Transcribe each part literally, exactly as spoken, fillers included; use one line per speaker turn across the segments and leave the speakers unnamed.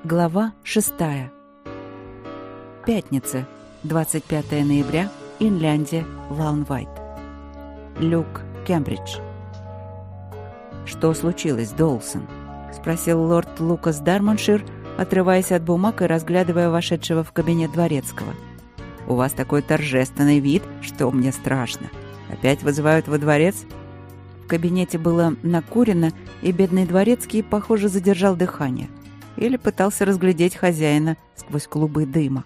Глава шестая. Пятница, двадцать пятое ноября, Инляндия, Лаунвайт. Люк, Кембридж. «Что случилось, Доулсон?» — спросил лорд Лукас Дармоншир, отрываясь от бумаг и разглядывая вошедшего в кабинет дворецкого. «У вас такой торжественный вид, что мне страшно. Опять вызывают во дворец?» В кабинете было накурено, и бедный дворецкий, похоже, задержал дыхание. Или пытался разглядеть хозяина сквозь клубы дыма.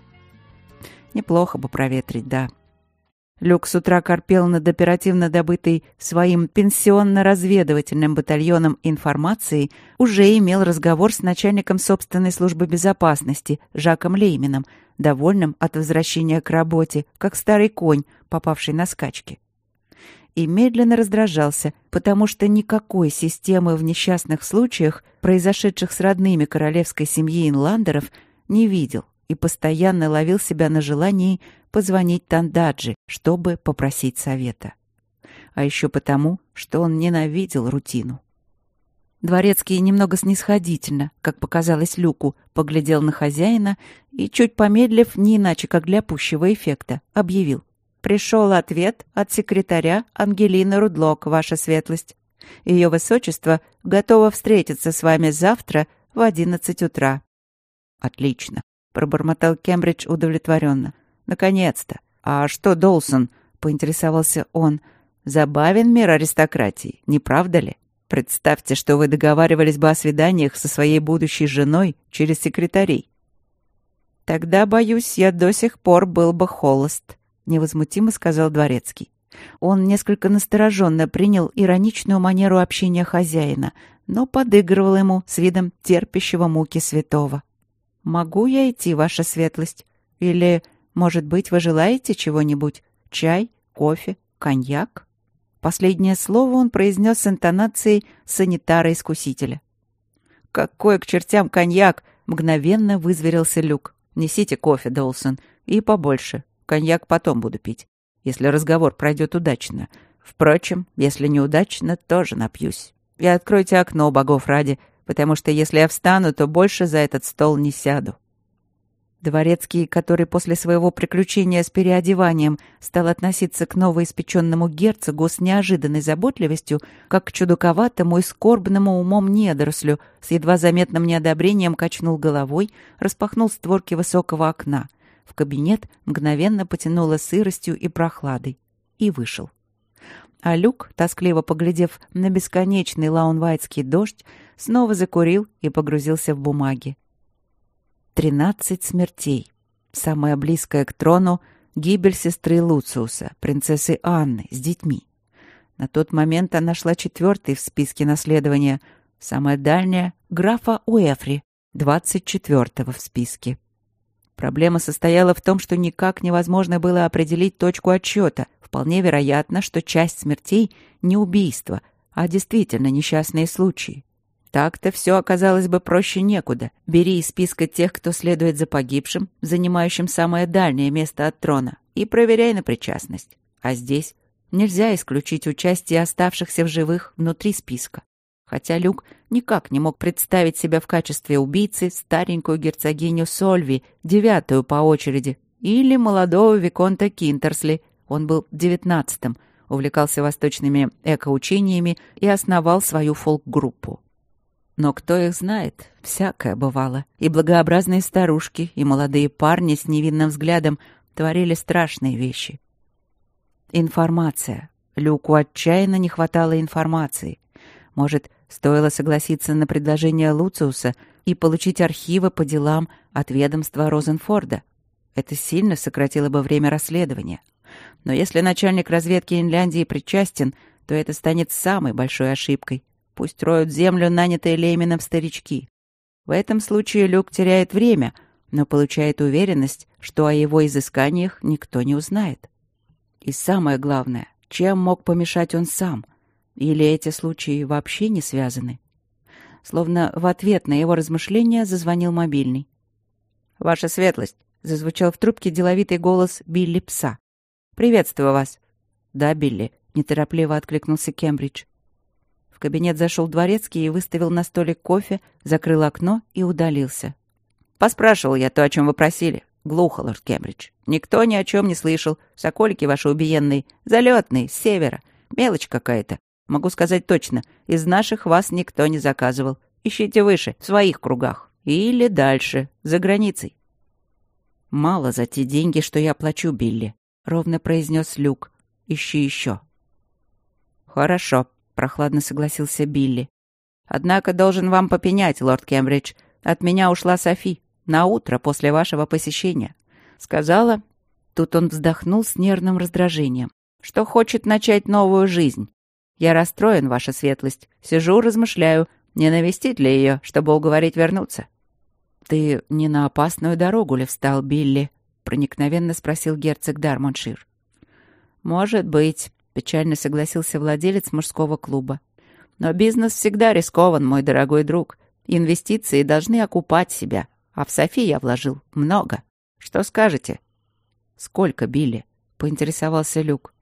Неплохо бы проветрить, да. Люк с утра корпел над оперативно добытой своим пенсионно-разведывательным батальоном информацией, уже имел разговор с начальником собственной службы безопасности Жаком Леймином, довольным от возвращения к работе, как старый конь, попавший на скачки. И медленно раздражался, потому что никакой системы в несчастных случаях, произошедших с родными королевской семьи Инландеров, не видел и постоянно ловил себя на желании позвонить Тандаджи, чтобы попросить совета. А еще потому, что он ненавидел рутину. Дворецкий немного снисходительно, как показалось Люку, поглядел на хозяина и, чуть помедлив, не иначе как для пущего эффекта, объявил: «Пришел ответ от секретаря Ангелины Рудлок, ваша светлость. Ее высочество готово встретиться с вами завтра в одиннадцать утра». «Отлично», — пробормотал Кембридж удовлетворенно. «Наконец-то! А что, Доулсон?» — поинтересовался он. «Забавен мир аристократии, не правда ли? Представьте, что вы договаривались бы о свиданиях со своей будущей женой через секретарей». «Тогда, боюсь, я до сих пор был бы холост», — невозмутимо сказал дворецкий. Он несколько настороженно принял ироничную манеру общения хозяина, но подыгрывал ему с видом терпящего муки святого. «Могу я идти, ваша светлость? Или, может быть, вы желаете чего-нибудь? Чай, кофе, коньяк?» Последнее слово он произнес с интонацией санитара-искусителя. «Какой к чертям коньяк?» — мгновенно вызверился Люк. «Несите кофе, Доулсон, и побольше. Коньяк потом буду пить, если разговор пройдет удачно. Впрочем, если неудачно, тоже напьюсь. И откройте окно, богов ради, потому что если я встану, то больше за этот стол не сяду». Дворецкий, который после своего приключения с переодеванием стал относиться к новоиспеченному герцогу с неожиданной заботливостью, как к чудаковатому и скорбному умом недорослю, с едва заметным неодобрением качнул головой, распахнул створки высокого окна. В кабинет мгновенно потянуло сыростью и прохладой. И вышел. А Люк, тоскливо поглядев на бесконечный лаунвайтский дождь, снова закурил и погрузился в бумаги. Тринадцать смертей. Самая близкая к трону — гибель сестры Луциуса, принцессы Анны, с детьми. На тот момент она шла четвертой в списке наследования. Самая дальняя — графа Уэфри, двадцать четвертого в списке. Проблема состояла в том, что никак невозможно было определить точку отсчета. Вполне вероятно, что часть смертей — не убийства, а действительно несчастные случаи. Так-то все оказалось бы проще некуда. Бери из списка тех, кто следует за погибшим, занимающим самое дальнее место от трона, и проверяй на причастность. А здесь нельзя исключить участие оставшихся в живых внутри списка. Хотя Люк никак не мог представить себя в качестве убийцы старенькую герцогиню Сольви, девятую по очереди, или молодого виконта Кинтерсли, он был девятнадцатым, увлекался восточными экоучениями и основал свою фолк-группу. Но кто их знает, всякое бывало. И благообразные старушки, и молодые парни с невинным взглядом творили страшные вещи. Информация. Люку отчаянно не хватало информации. Может, стоило согласиться на предложение Луциуса и получить архивы по делам от ведомства Розенфорда. Это сильно сократило бы время расследования. Но если начальник разведки Инляндии причастен, то это станет самой большой ошибкой. Пусть роют землю нанятые Леймином старички. В этом случае Люк теряет время, но получает уверенность, что о его изысканиях никто не узнает. И самое главное, чем мог помешать он сам? Или эти случаи вообще не связаны? Словно в ответ на его размышления зазвонил мобильный. «Ваша светлость!» — зазвучал в трубке деловитый голос Билли Пса. «Приветствую вас!» «Да, Билли», — неторопливо откликнулся Кембридж. В кабинет зашел дворецкий и выставил на столик кофе, закрыл окно и удалился. Поспрашивал я то, о чем вы просили. Глухо, лорд Кембридж. Никто ни о чем не слышал. Соколики ваши убиенные. Залетные, с севера. Мелочь какая-то. Могу сказать точно. Из наших вас никто не заказывал. Ищите выше, в своих кругах. Или дальше, за границей. «Мало за те деньги, что я плачу, Билли», — ровно произнес Люк. «Ищи еще». «Хорошо», — прохладно согласился Билли. «Однако должен вам попенять, лорд Кембридж. От меня ушла Софи. На утро после вашего посещения. Сказала...» Тут он вздохнул с нервным раздражением. «Что хочет начать новую жизнь. Я расстроен, ваша светлость. Сижу, размышляю, не навестить ли ее, чтобы уговорить вернуться». «Ты не на опасную дорогу ли встал, Билли?» — проникновенно спросил герцог Дармоншир. «Может быть», — печально согласился владелец мужского клуба. «Но бизнес всегда рискован, мой дорогой друг. Инвестиции должны окупать себя, а в Софи я вложил много. Что скажете?» «Сколько, Билли?» — поинтересовался Люк.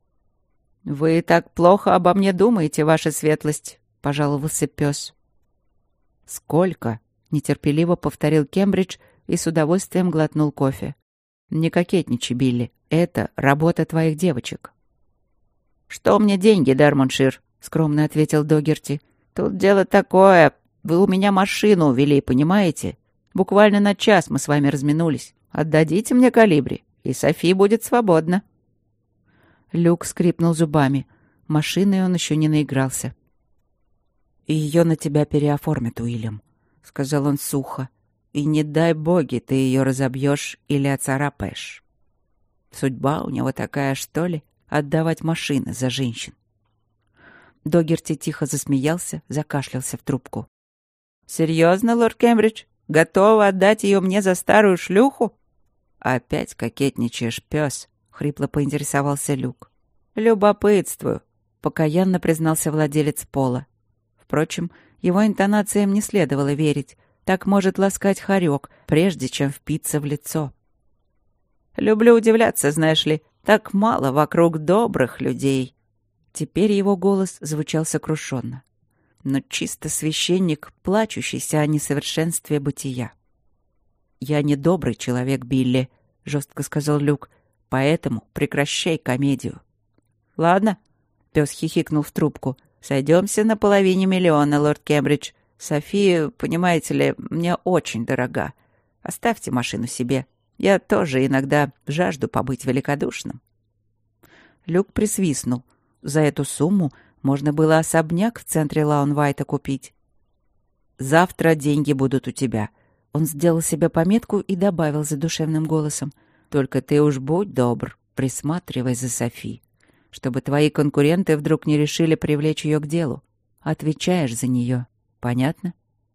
«Вы так плохо обо мне думаете, ваша светлость», — пожаловался пес. «Сколько?» — нетерпеливо повторил Кембридж и с удовольствием глотнул кофе. «Не кокетничай, Билли. Это работа твоих девочек». «Что мне деньги, Дармоншир?» — скромно ответил Догерти. «Тут дело такое. Вы у меня машину увели, понимаете? Буквально на час мы с вами разминулись. Отдадите мне калибри, и Софи будет свободна». Люк скрипнул зубами. Машиной он еще не наигрался. «И ее на тебя переоформят, Уильям», — сказал он сухо. «И не дай боги ты ее разобьешь или оцарапаешь. Судьба у него такая, что ли, отдавать машины за женщин». Догерти тихо засмеялся, закашлялся в трубку. «Серьезно, лорд Кембридж? Готова отдать ее мне за старую шлюху?» «Опять кокетничаешь, пес», — хрипло поинтересовался Люк. «Любопытствую», — покаянно признался владелец пола. Впрочем, его интонациям не следовало верить. Так может ласкать хорек, прежде чем впиться в лицо. «Люблю удивляться, знаешь ли, так мало вокруг добрых людей». Теперь его голос звучал сокрушенно. Но чисто священник, плачущийся о несовершенстве бытия. «Я не добрый человек, Билли», — жестко сказал Люк, — «поэтому прекращай комедию». «Ладно», — пес хихикнул в трубку, — «сойдемся на половине миллиона, лорд Кембридж. София, понимаете ли, мне очень дорога. Оставьте машину себе. Я тоже иногда жажду побыть великодушным». Люк присвистнул. За эту сумму можно было особняк в центре Лаунвайта купить. «Завтра деньги будут у тебя». Он сделал себе пометку и добавил задушевным голосом. «Только ты уж будь добр, присматривай за Софи, чтобы твои конкуренты вдруг не решили привлечь ее к делу. Отвечаешь за нее. Понятно?»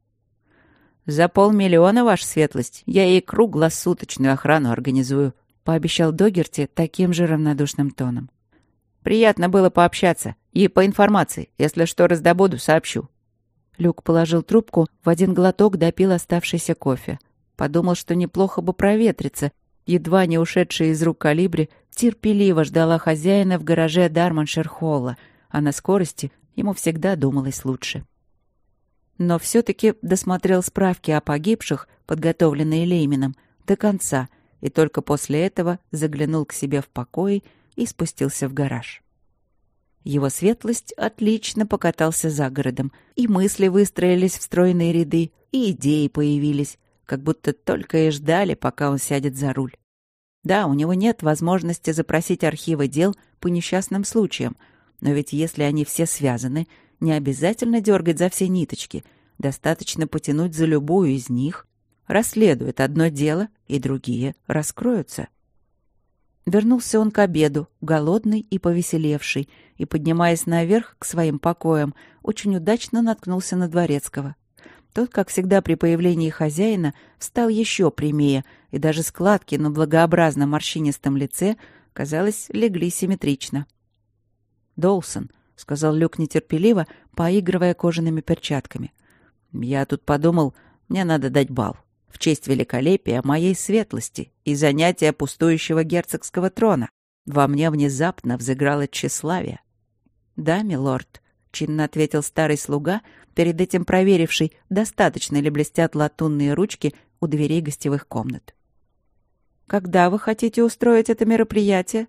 «За полмиллиона, ваша светлость, я ей круглосуточную охрану организую», — пообещал Догерти таким же равнодушным тоном. «Приятно было пообщаться. И по информации, если что раздобуду, сообщу». Люк положил трубку, в один глоток допил оставшийся кофе. Подумал, что неплохо бы проветриться. Едва не ушедшая из рук калибри терпеливо ждала хозяина в гараже Дармоншир-холла, а на скорости ему всегда думалось лучше. Но все-таки досмотрел справки о погибших, подготовленные Леймином, до конца, и только после этого заглянул к себе в покои и спустился в гараж. Его светлость отлично покатался за городом, и мысли выстроились в стройные ряды, и идеи появились, как будто только и ждали, пока он сядет за руль. Да, у него нет возможности запросить архивы дел по несчастным случаям, но ведь если они все связаны, не обязательно дергать за все ниточки, достаточно потянуть за любую из них. Расследует одно дело, и другие раскроются. Вернулся он к обеду, голодный и повеселевший, и, поднимаясь наверх к своим покоям, очень удачно наткнулся на Дворецкого. Тот, как всегда при появлении хозяина, встал еще прямее, и даже складки на благообразно морщинистом лице, казалось, легли симметрично. «Доусон», — сказал Люк нетерпеливо, поигрывая кожаными перчатками, — «я тут подумал, мне надо дать бал в честь великолепия моей светлости и занятия пустующего герцогского трона. Во мне внезапно взыграло тщеславие». «Да, милорд», — чинно ответил старый слуга, перед этим проверивший, достаточно ли блестят латунные ручки у дверей гостевых комнат. «Когда вы хотите устроить это мероприятие?»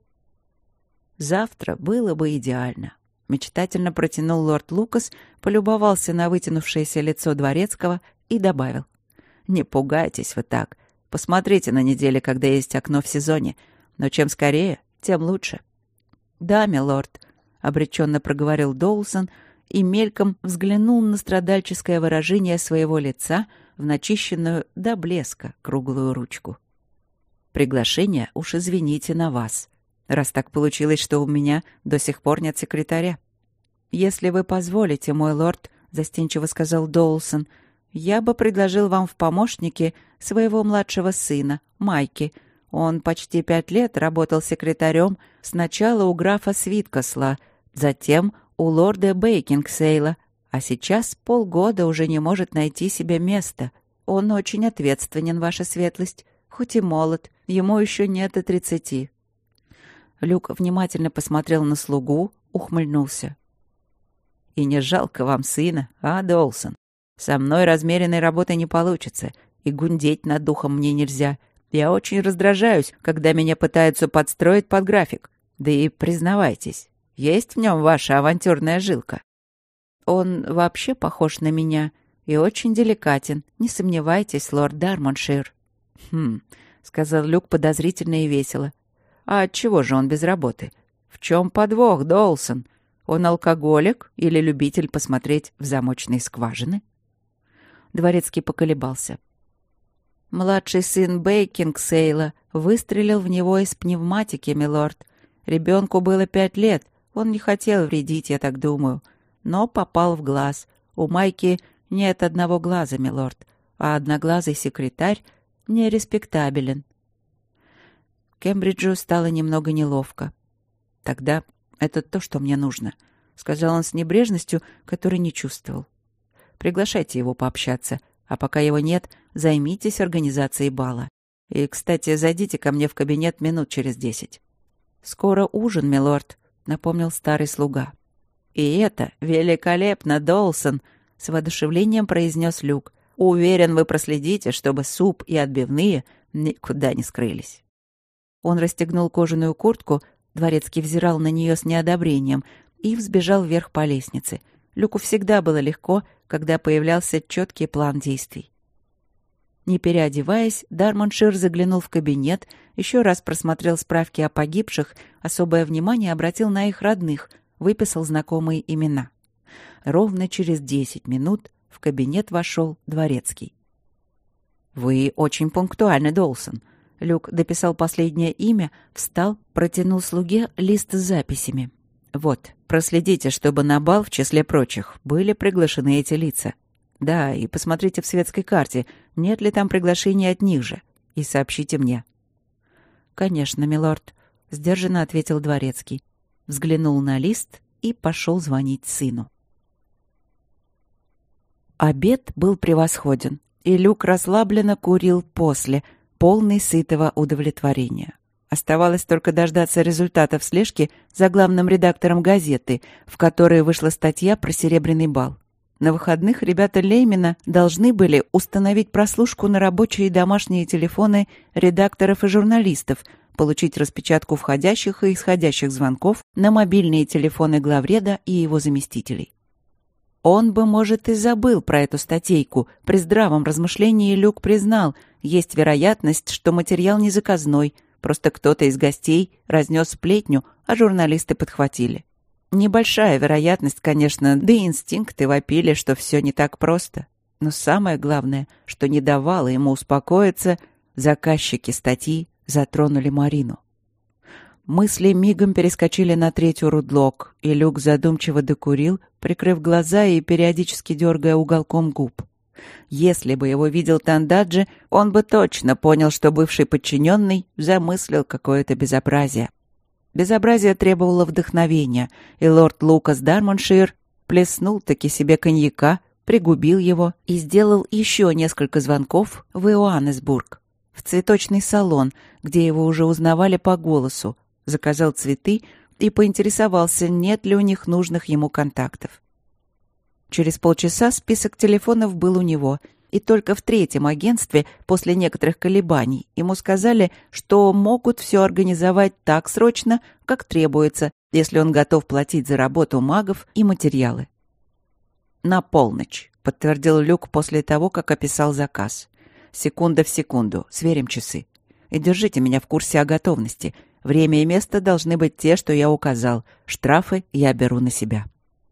«Завтра было бы идеально», — мечтательно протянул лорд Лукас, полюбовался на вытянувшееся лицо дворецкого и добавил. «Не пугайтесь вы так. Посмотрите на неделе, когда есть окно в сезоне. Но чем скорее, тем лучше». «Да, милорд», — обреченно проговорил Доусон и мельком взглянул на страдальческое выражение своего лица в начищенную до блеска круглую ручку. «Приглашение уж извините на вас, раз так получилось, что у меня до сих пор нет секретаря». «Если вы позволите, мой лорд», — застенчиво сказал Доусон, «я бы предложил вам в помощники своего младшего сына, Майки. Он почти пять лет работал секретарем сначала у графа Свиткасла, затем у лорда Бейкингсейла, а сейчас полгода уже не может найти себе места. Он очень ответственен, ваша светлость, хоть и молод, ему еще нет и тридцати». Люк внимательно посмотрел на слугу, ухмыльнулся. «И не жалко вам сына, а, Доусон? Со мной размеренной работы не получится, и гундеть над духом мне нельзя. Я очень раздражаюсь, когда меня пытаются подстроить под график. Да и признавайтесь, есть в нем ваша авантюрная жилка?» «Он вообще похож на меня и очень деликатен, не сомневайтесь, лорд Дармоншир». «Хм», — сказал Люк подозрительно и весело. «А отчего же он без работы? В чем подвох, Доусон? Он алкоголик или любитель посмотреть в замочные скважины?» Дворецкий поколебался. «Младший сын Бейкингсейла выстрелил в него из пневматики, милорд. Ребенку было пять лет, он не хотел вредить, я так думаю, но попал в глаз. У Майки нет одного глаза, милорд, а одноглазый секретарь нереспектабелен». Кембриджу стало немного неловко. «Тогда это то, что мне нужно», — сказал он с небрежностью, которой не чувствовал. «Приглашайте его пообщаться, а пока его нет, займитесь организацией бала. И, кстати, зайдите ко мне в кабинет минут через десять». «Скоро ужин, милорд», — напомнил старый слуга. «И это великолепно, Доусон», — с воодушевлением произнес Люк. «Уверен, вы проследите, чтобы суп и отбивные никуда не скрылись». Он расстегнул кожаную куртку, дворецкий взирал на нее с неодобрением и взбежал вверх по лестнице. Люку всегда было легко, когда появлялся четкий план действий. Не переодеваясь, Дармоншир заглянул в кабинет, еще раз просмотрел справки о погибших, особое внимание обратил на их родных, выписал знакомые имена. Ровно через десять минут в кабинет вошел дворецкий. «Вы очень пунктуальны, Доусон». Люк дописал последнее имя, встал, протянул слуге лист с записями. «Вот, проследите, чтобы на бал, в числе прочих, были приглашены эти лица. Да, и посмотрите в светской карте, нет ли там приглашений от них же, и сообщите мне». «Конечно, милорд», — сдержанно ответил дворецкий. Взглянул на лист и пошел звонить сыну. Обед был превосходен, и Люк расслабленно курил после, полный сытого удовлетворения. Оставалось только дождаться результатов слежки за главным редактором газеты, в которой вышла статья про Серебряный бал. На выходных ребята Леймена должны были установить прослушку на рабочие и домашние телефоны редакторов и журналистов, получить распечатку входящих и исходящих звонков на мобильные телефоны главреда и его заместителей. Он бы, может, и забыл про эту статейку. При здравом размышлении Люк признал, есть вероятность, что материал не заказной, просто кто-то из гостей разнес сплетню, а журналисты подхватили. Небольшая вероятность, конечно, да и инстинкты вопили, что все не так просто. Но самое главное, что не давало ему успокоиться, заказчики статьи затронули Марину. Мысли мигом перескочили на третью рудлок, и Люк задумчиво докурил, прикрыв глаза и периодически дергая уголком губ. Если бы его видел Тандаджи, он бы точно понял, что бывший подчиненный замыслил какое-то безобразие. Безобразие требовало вдохновения, и лорд Лукас Дармоншир плеснул-таки себе коньяка, пригубил его и сделал еще несколько звонков в Иоаннесбург, в цветочный салон, где его уже узнавали по голосу, заказал цветы и поинтересовался, нет ли у них нужных ему контактов. Через полчаса список телефонов был у него, и только в третьем агентстве, после некоторых колебаний, ему сказали, что могут все организовать так срочно, как требуется, если он готов платить за работу магов и материалы. «На полночь», — подтвердил Люк после того, как описал заказ. «Секунда в секунду, сверим часы. И держите меня в курсе о готовности. Время и место должны быть те, что я указал. Штрафы я беру на себя».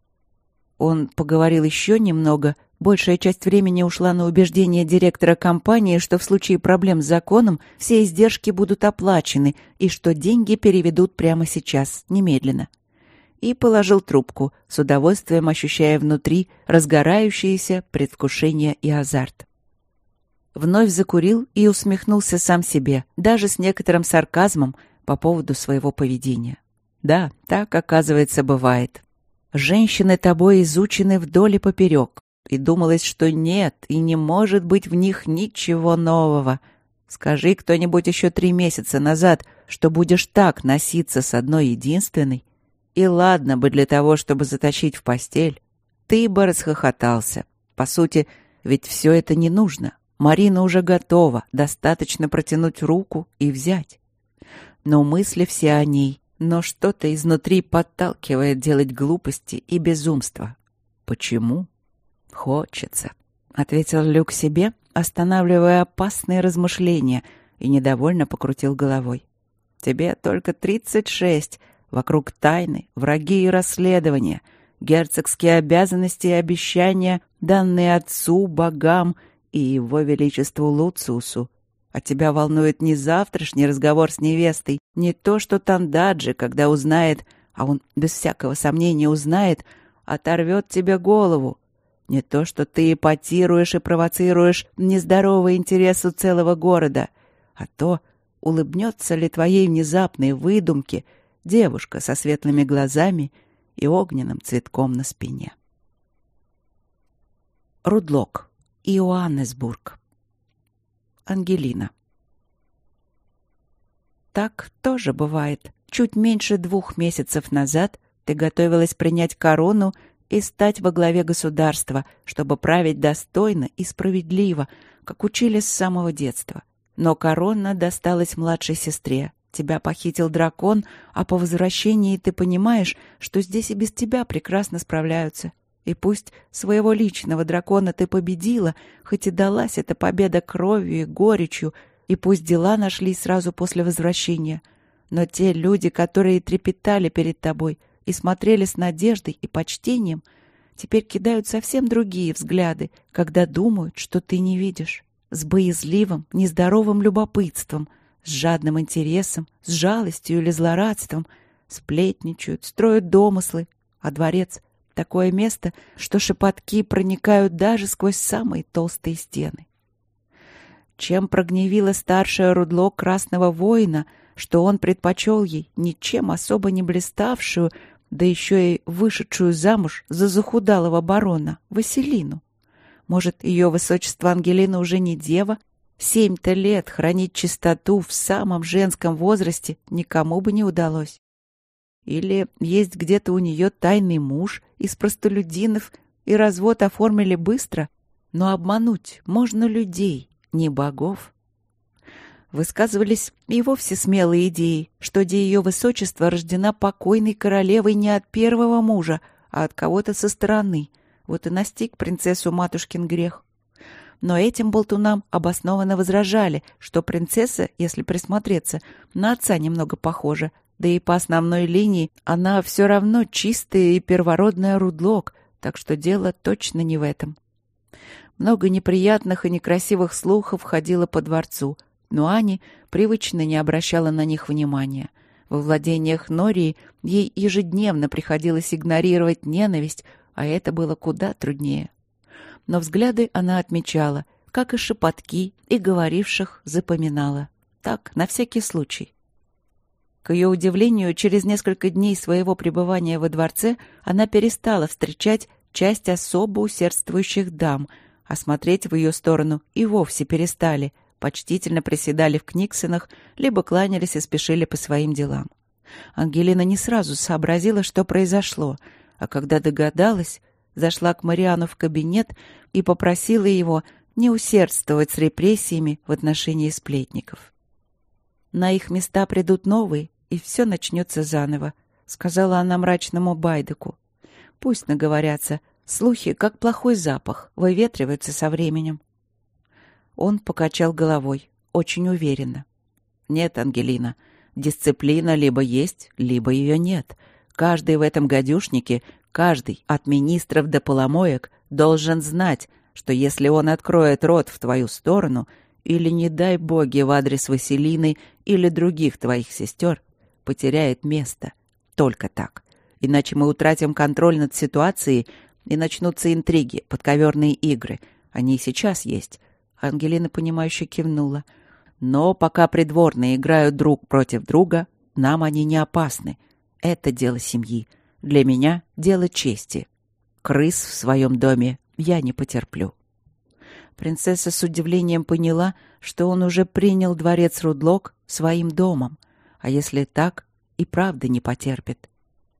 Он поговорил еще немного. Большая часть времени ушла на убеждение директора компании, что в случае проблем с законом все издержки будут оплачены и что деньги переведут прямо сейчас, немедленно. И положил трубку, с удовольствием ощущая внутри разгорающееся предвкушение и азарт. Вновь закурил и усмехнулся сам себе, даже с некоторым сарказмом по поводу своего поведения. Да, так, оказывается, бывает. Женщины тобой изучены вдоль и поперек, и думалось, что нет и не может быть в них ничего нового. Скажи кто-нибудь еще три месяца назад, что будешь так носиться с одной единственной, и ладно бы для того, чтобы затащить в постель, ты бы расхохотался. По сути, ведь все это не нужно. Марина уже готова, достаточно протянуть руку и взять. Но мысли все о ней, но что-то изнутри подталкивает делать глупости и безумства. Почему? Хочется, — ответил Люк себе, останавливая опасные размышления, и недовольно покрутил головой. Тебе только тридцать шесть, вокруг тайны, враги и расследования, герцогские обязанности и обещания, данные отцу, богам и его величеству Луциусу. А тебя волнует не завтрашний разговор с невестой, не то, что Тандаджи, когда узнает, а он без всякого сомнения узнает, оторвет тебе голову. Не то, что ты эпатируешь и провоцируешь нездоровый интерес у целого города, а то, улыбнется ли твоей внезапной выдумке девушка со светлыми глазами и огненным цветком на спине. Рудлок, Иоаннесбург. Ангелина. Так тоже бывает. Чуть меньше двух месяцев назад ты готовилась принять корону и стать во главе государства, чтобы править достойно и справедливо, как учили с самого детства. Но корона досталась младшей сестре. Тебя похитил дракон, а по возвращении ты понимаешь, что здесь и без тебя прекрасно справляются. И пусть своего личного дракона ты победила, хоть и далась эта победа кровью и горечью, и пусть дела нашлись сразу после возвращения, но те люди, которые трепетали перед тобой и смотрели с надеждой и почтением, теперь кидают совсем другие взгляды, когда думают, что ты не видишь. С боязливым, нездоровым любопытством, с жадным интересом, с жалостью или злорадством, сплетничают, строят домыслы, а дворец — такое место, что шепотки проникают даже сквозь самые толстые стены. Чем прогневила старшая Рудлок Красного Воина, что он предпочел ей ничем особо не блиставшую, да еще и вышедшую замуж за захудалого барона Василину. Может, ее высочество Ангелина уже не дева? Семь-то лет хранить чистоту в самом женском возрасте никому бы не удалось. Или есть где-то у нее тайный муж из простолюдинов, и развод оформили быстро, но обмануть можно людей, не богов. Высказывались и вовсе смелые идеи, что де ее высочество рождена покойной королевой не от первого мужа, а от кого-то со стороны. Вот и настиг принцессу матушкин грех. Но этим болтунам обоснованно возражали, что принцесса, если присмотреться, на отца немного похожа, да и по основной линии она все равно чистая и первородная Рудлок, так что дело точно не в этом. Много неприятных и некрасивых слухов ходило по дворцу, но Ани привычно не обращала на них внимания. Во владениях Нории ей ежедневно приходилось игнорировать ненависть, а это было куда труднее. Но взгляды она отмечала, как и шепотки, и говоривших запоминала. Так, на всякий случай. К ее удивлению, через несколько дней своего пребывания во дворце она перестала встречать часть особо усердствующих дам, а смотреть в ее сторону и вовсе перестали, почтительно приседали в книгсонах, либо кланялись и спешили по своим делам. Ангелина не сразу сообразила, что произошло, а когда догадалась, зашла к Мариану в кабинет и попросила его не усердствовать с репрессиями в отношении сплетников. «На их места придут новые, и все начнется заново», — сказала она мрачному Байдеку. «Пусть наговорятся. Слухи, как плохой запах, выветриваются со временем». Он покачал головой, очень уверенно. «Нет, Ангелина, дисциплина либо есть, либо ее нет. Каждый в этом гадюшнике, каждый, от министров до поломоек, должен знать, что если он откроет рот в твою сторону или, не дай боги, в адрес Василины или других твоих сестер, потеряет место. Только так. Иначе мы утратим контроль над ситуацией, и начнутся интриги, подковерные игры. Они и сейчас есть». Ангелина, понимающе кивнула. «Но пока придворные играют друг против друга, нам они не опасны. Это дело семьи. Для меня дело чести. Крыс в своем доме я не потерплю». Принцесса с удивлением поняла, что он уже принял дворец Рудлок своим домом. А если так, и правда не потерпит.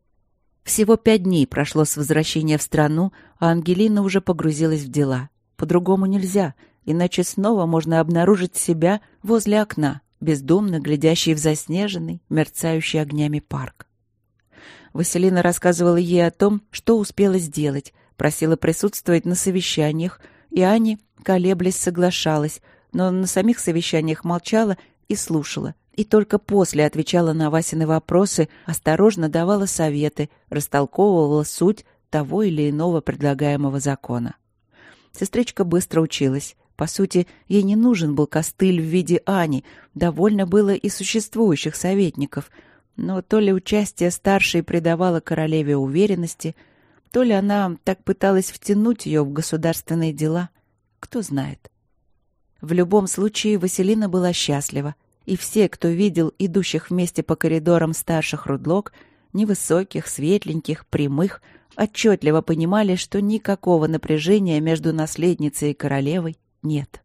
Всего пять дней прошло с возвращения в страну, а Ангелина уже погрузилась в дела. По-другому нельзя, иначе снова можно обнаружить себя возле окна, бездумно глядящей в заснеженный, мерцающий огнями парк. Василина рассказывала ей о том, что успела сделать, просила присутствовать на совещаниях, и Аня, колеблясь, соглашалась, но на самих совещаниях молчала и слушала, и только после отвечала на Васины вопросы, осторожно давала советы, растолковывала суть того или иного предлагаемого закона. Сестричка быстро училась. По сути, ей не нужен был костыль в виде Ани, довольно было и существующих советников. Но то ли участие старшей придавало королеве уверенности, то ли она так пыталась втянуть ее в государственные дела. Кто знает. В любом случае, Василина была счастлива. И все, кто видел идущих вместе по коридорам старших Рудлок, невысоких, светленьких, прямых, отчетливо понимали, что никакого напряжения между наследницей и королевой нет.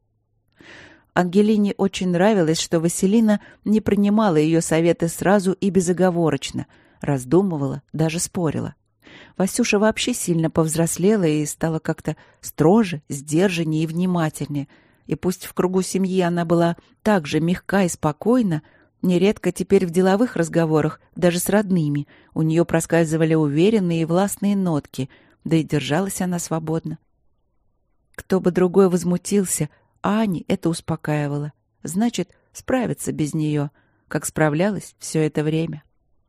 Ангелине очень нравилось, что Василина не принимала ее советы сразу и безоговорочно, раздумывала, даже спорила. Васюша вообще сильно повзрослела и стала как-то строже, сдержаннее и внимательнее. И пусть в кругу семьи она была так же мягка и спокойна, нередко теперь в деловых разговорах, даже с родными, у нее проскальзывали уверенные и властные нотки, да и держалась она свободно. Кто бы другой возмутился, а Ани это успокаивало. Значит, справится без нее, как справлялась все это время.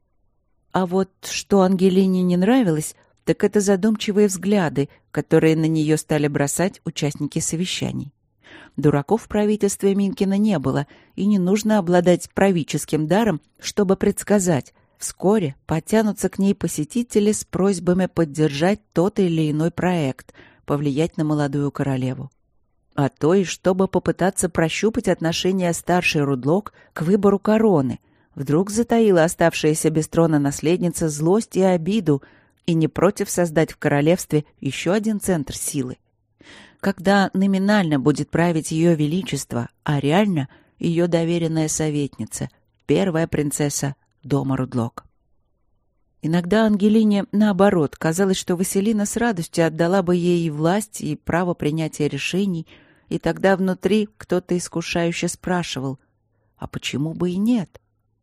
А вот что Ангелине не нравилось, так это задумчивые взгляды, которые на нее стали бросать участники совещаний. Дураков в правительстве Минкина не было, и не нужно обладать правительским даром, чтобы предсказать. Вскоре потянутся к ней посетители с просьбами поддержать тот или иной проект, повлиять на молодую королеву. А то и чтобы попытаться прощупать отношение старшей Рудлок к выбору короны. Вдруг затаила оставшаяся без трона наследница злость и обиду и не против создать в королевстве еще один центр силы. Когда номинально будет править ее величество, а реально ее доверенная советница, первая принцесса дома Рудлок. Иногда Ангелине, наоборот, казалось, что Василина с радостью отдала бы ей и власть, и право принятия решений, и тогда внутри кто-то искушающе спрашивал, а почему бы и нет?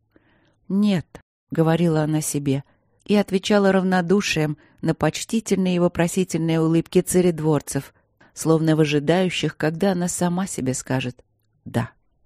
«Нет», — говорила она себе, и отвечала равнодушием на почтительные и вопросительные улыбки царедворцев, словно выжидающих, когда она сама себе скажет «да».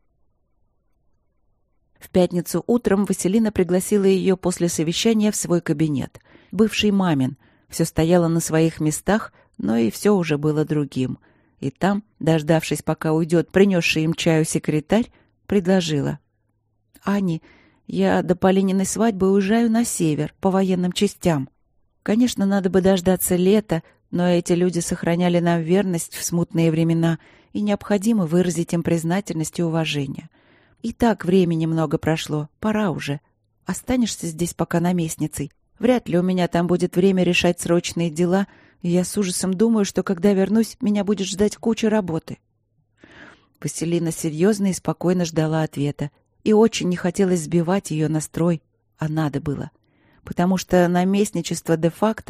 В пятницу утром Василина пригласила ее после совещания в свой кабинет. Бывший мамин. Все стояло на своих местах, но и все уже было другим. И там, дождавшись, пока уйдет принесший им чаю секретарь, предложила. «Ани, я до Полининой свадьбы уезжаю на север, по военным частям. Конечно, надо бы дождаться лета, но эти люди сохраняли нам верность в смутные времена, и необходимо выразить им признательность и уважение. И так времени много прошло, пора уже. Останешься здесь пока наместницей. Вряд ли у меня там будет время решать срочные дела, и я с ужасом думаю, что когда вернусь, меня будет ждать куча работы». Василина серьезно и спокойно ждала ответа, и очень не хотелось сбивать ее настрой, а надо было. Потому что наместничество де-факто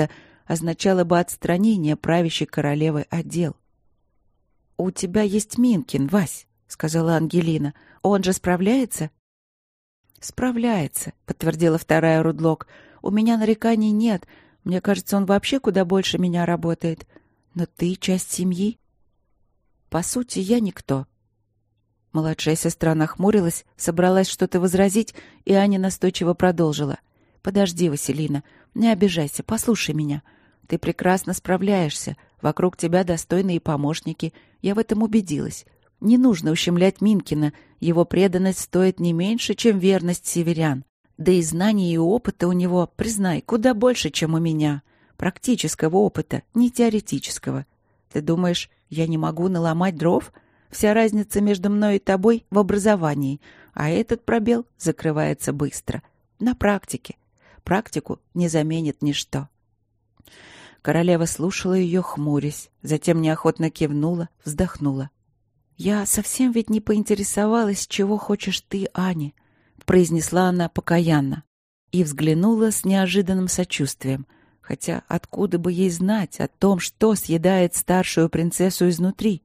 означало бы отстранение правящей королевы от дел. «У тебя есть Минкин, Вась», — сказала Ангелина. «Он же справляется?» «Справляется», — подтвердила вторая Рудлок. «У меня нареканий нет. Мне кажется, он вообще куда больше меня работает. Но ты часть семьи. По сути, я никто». Младшая сестра нахмурилась, собралась что-то возразить, и Аня настойчиво продолжила. «Подожди, Василина, не обижайся, послушай меня. Ты прекрасно справляешься. Вокруг тебя достойные помощники. Я в этом убедилась. Не нужно ущемлять Минкина. Его преданность стоит не меньше, чем верность северян. Да и знаний и опыта у него, признай, куда больше, чем у меня. Практического опыта, не теоретического. Ты думаешь, я не могу наломать дров? Вся разница между мной и тобой в образовании, а этот пробел закрывается быстро. На практике. Практику не заменит ничто». Королева слушала ее, хмурясь, затем неохотно кивнула, вздохнула. «Я совсем ведь не поинтересовалась, чего хочешь ты, Аня», — произнесла она покаянно и взглянула с неожиданным сочувствием, хотя откуда бы ей знать о том, что съедает старшую принцессу изнутри.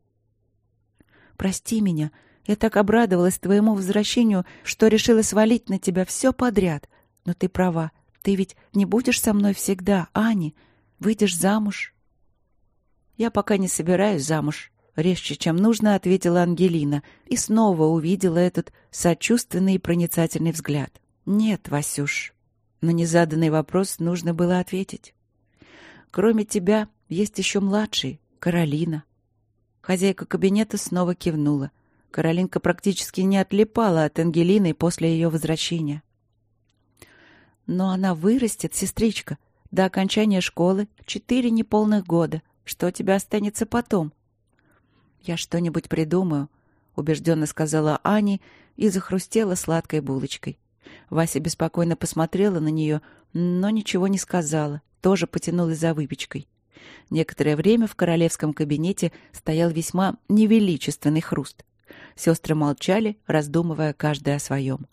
«Прости меня, я так обрадовалась твоему возвращению, что решила свалить на тебя все подряд. Но ты права, ты ведь не будешь со мной всегда, Аня. Выйдешь замуж?» «Я пока не собираюсь замуж», — резче, чем нужно, ответила Ангелина и снова увидела этот сочувственный и проницательный взгляд. «Нет, Васюш». На незаданный вопрос нужно было ответить. «Кроме тебя есть еще младший, Каролина». Хозяйка кабинета снова кивнула. Каролинка практически не отлипала от Ангелины после ее возвращения. «Но она вырастет, сестричка. До окончания школы четыре неполных года. Что у тебя останется потом?» «Я что-нибудь придумаю», — убежденно сказала Аня и захрустела сладкой булочкой. Вася беспокойно посмотрела на нее, но ничего не сказала, тоже потянулась за выпечкой. Некоторое время в королевском кабинете стоял весьма невеличественный хруст. Сестры молчали, раздумывая каждая о своем.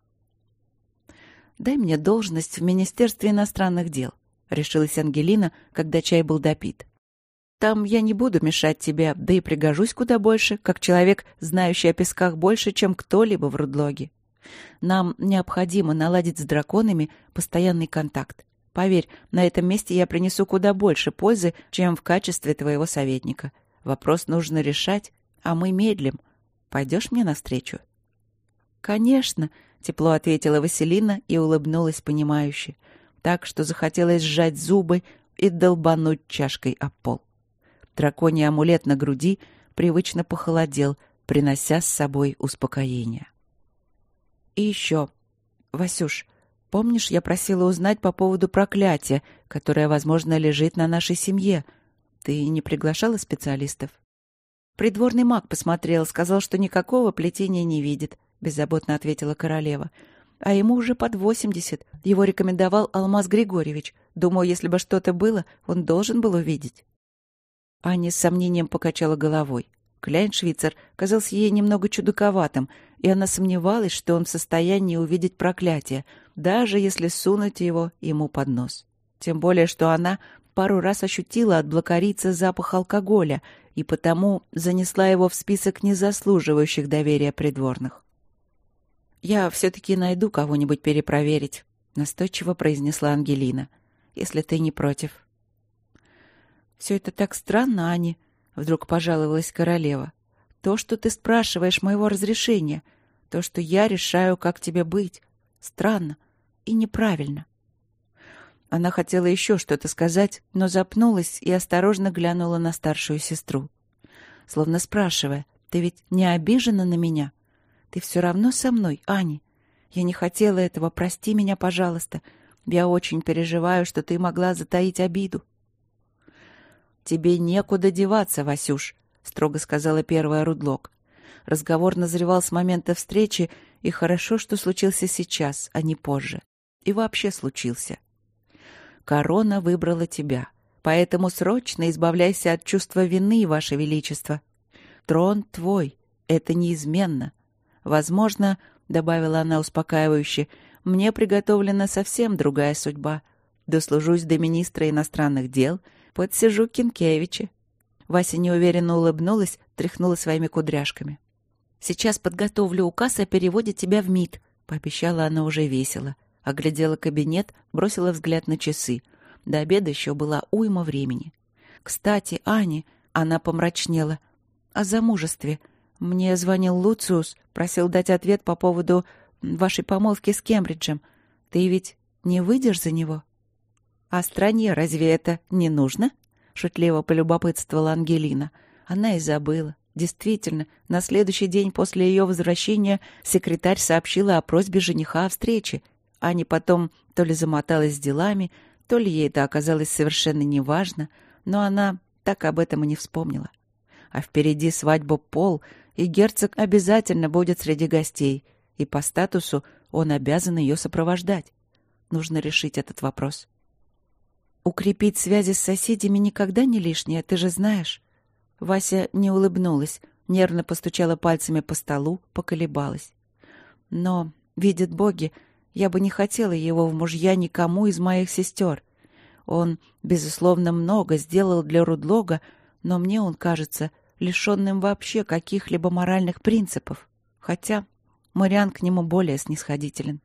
«Дай мне должность в Министерстве иностранных дел», — решилась Ангелина, когда чай был допит. «Там я не буду мешать тебе, да и пригожусь куда больше, как человек, знающий о песках больше, чем кто-либо в Рудлоге. Нам необходимо наладить с драконами постоянный контакт. Поверь, на этом месте я принесу куда больше пользы, чем в качестве твоего советника. Вопрос нужно решать, а мы медлим. Пойдешь мне навстречу?» «Конечно», — тепло ответила Василина и улыбнулась понимающе, так что захотелось сжать зубы и долбануть чашкой об пол. Драконий амулет на груди привычно похолодел, принося с собой успокоение. «И еще, Васюш, помнишь, я просила узнать по поводу проклятия, которое, возможно, лежит на нашей семье? Ты не приглашала специалистов?» «Придворный маг посмотрел, сказал, что никакого плетения не видит», — беззаботно ответила королева. «А ему уже под восемьдесят. Его рекомендовал Алмаз Григорьевич. Думаю, если бы что-то было, он должен был увидеть». Аня с сомнением покачала головой. Кляйн-швейцар казался ей немного чудаковатым, и она сомневалась, что он в состоянии увидеть проклятие, даже если сунуть его ему под нос. Тем более, что она пару раз ощутила от блокарийца запах алкоголя и потому занесла его в список незаслуживающих доверия придворных. «Я все-таки найду кого-нибудь перепроверить», — настойчиво произнесла Ангелина, — «если ты не против». «Все это так странно, Аня», — вдруг пожаловалась королева. «То, что ты спрашиваешь моего разрешения, то, что я решаю, как тебе быть, странно и неправильно». Она хотела еще что-то сказать, но запнулась и осторожно глянула на старшую сестру, словно спрашивая: «Ты ведь не обижена на меня? Ты все равно со мной, Аня? Я не хотела этого, прости меня, пожалуйста. Я очень переживаю, что ты могла затаить обиду». «Тебе некуда деваться, Васюш», — строго сказала первая Рудлок. Разговор назревал с момента встречи, и хорошо, что случился сейчас, а не позже. И вообще случился. Корона выбрала тебя, поэтому срочно избавляйся от чувства вины, Ваше Величество. Трон твой, это неизменно. Возможно, — добавила она успокаивающе, — мне приготовлена совсем другая судьба. Дослужусь до министра иностранных дел, Подсижу Кенкевича». Вася неуверенно улыбнулась, тряхнула своими кудряшками. «Сейчас подготовлю указ о переводе тебя в МИД», — пообещала она уже весело. Оглядела кабинет, бросила взгляд на часы. До обеда еще была уйма времени. «Кстати, Ане...» — она помрачнела. «О замужестве. Мне звонил Луциус, просил дать ответ по поводу вашей помолвки с Кембриджем. Ты ведь не выйдешь за него?» «А стране разве это не нужно?» — шутливо полюбопытствовала Ангелина. Она и забыла. Действительно, на следующий день после ее возвращения секретарь сообщила о просьбе жениха о встрече. Аня потом то ли замоталась с делами, то ли ей это оказалось совершенно неважно, но она так об этом и не вспомнила. А впереди свадьба Пол, и герцог обязательно будет среди гостей, и по статусу он обязан ее сопровождать. Нужно решить этот вопрос. «Укрепить связи с соседями никогда не лишнее, ты же знаешь». Вася не улыбнулась, нервно постучала пальцами по столу, поколебалась. «Но, видят боги, я бы не хотела его в мужья никому из моих сестер. Он, безусловно, много сделал для Рудлога, но мне он кажется лишенным вообще каких-либо моральных принципов. Хотя Мариан к нему более снисходителен».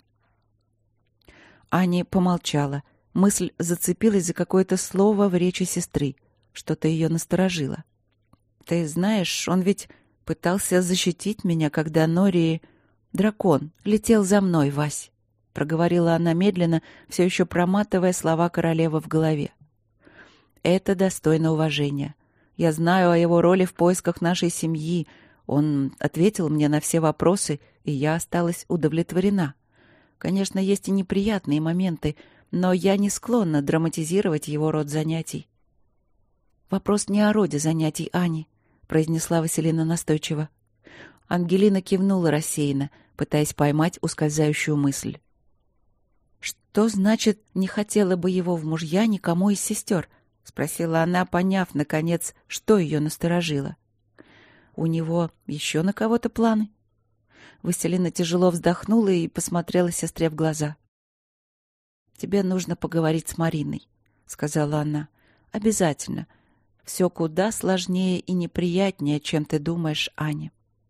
Аня помолчала. Мысль зацепилась за какое-то слово в речи сестры. Что-то ее насторожило. «Ты знаешь, он ведь пытался защитить меня, когда Нори... Дракон летел за мной, Вась», — проговорила она медленно, все еще проматывая слова королевы в голове. «Это достойно уважения. Я знаю о его роли в поисках нашей семьи. Он ответил мне на все вопросы, и я осталась удовлетворена. Конечно, есть и неприятные моменты, но я не склонна драматизировать его род занятий». «Вопрос не о роде занятий, Ани», — произнесла Василина настойчиво. Ангелина кивнула рассеянно, пытаясь поймать ускользающую мысль. «Что значит, не хотела бы его в мужья никому из сестер?» — спросила она, поняв, наконец, что ее насторожило. «У него еще на кого-то планы?» Василина тяжело вздохнула и посмотрела сестре в глаза. «Тебе нужно поговорить с Мариной», — сказала она. «Обязательно. Все куда сложнее и неприятнее, чем ты думаешь, Аня».